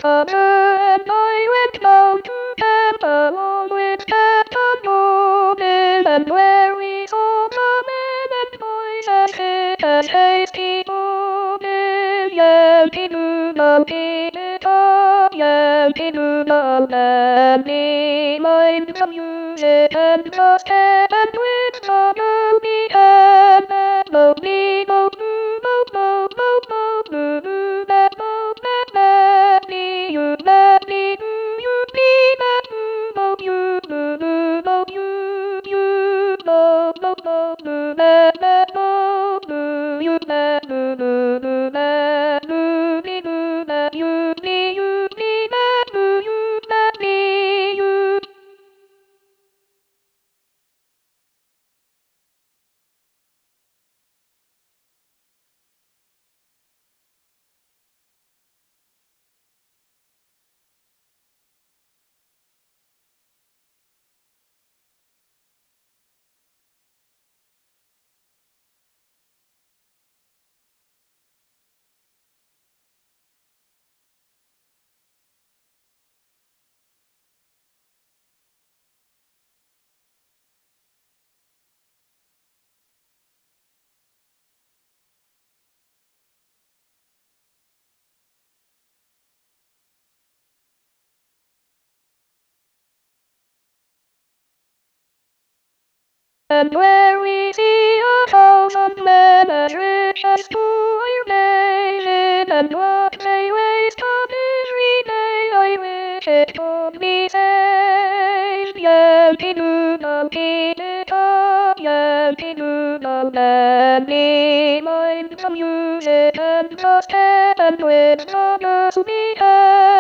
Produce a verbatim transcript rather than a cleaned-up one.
father, and I went down to camp along with Captain Morgan, and where we saw the men and boys as fit as hasty Morgan, Yankee Doodle, Peter, Yankee Doodle, and he lined the music and the stand, and with the girl we had, and the people who know, know, know, know, know, know, that know, that that me, you, that me, who you be, that who know you, know, know, know you, you know, know, know, know, that that know, know you, that know, know, know, that know me, know that you, me, you, me, that know you, that me, you. And where we see a thousand men as rich as poor David, and what they waste on every day, I wish it could be saved. Yankee Doodle, Peter, Yankee Doodle, and me, mind the music and the stand, and with the girls we had.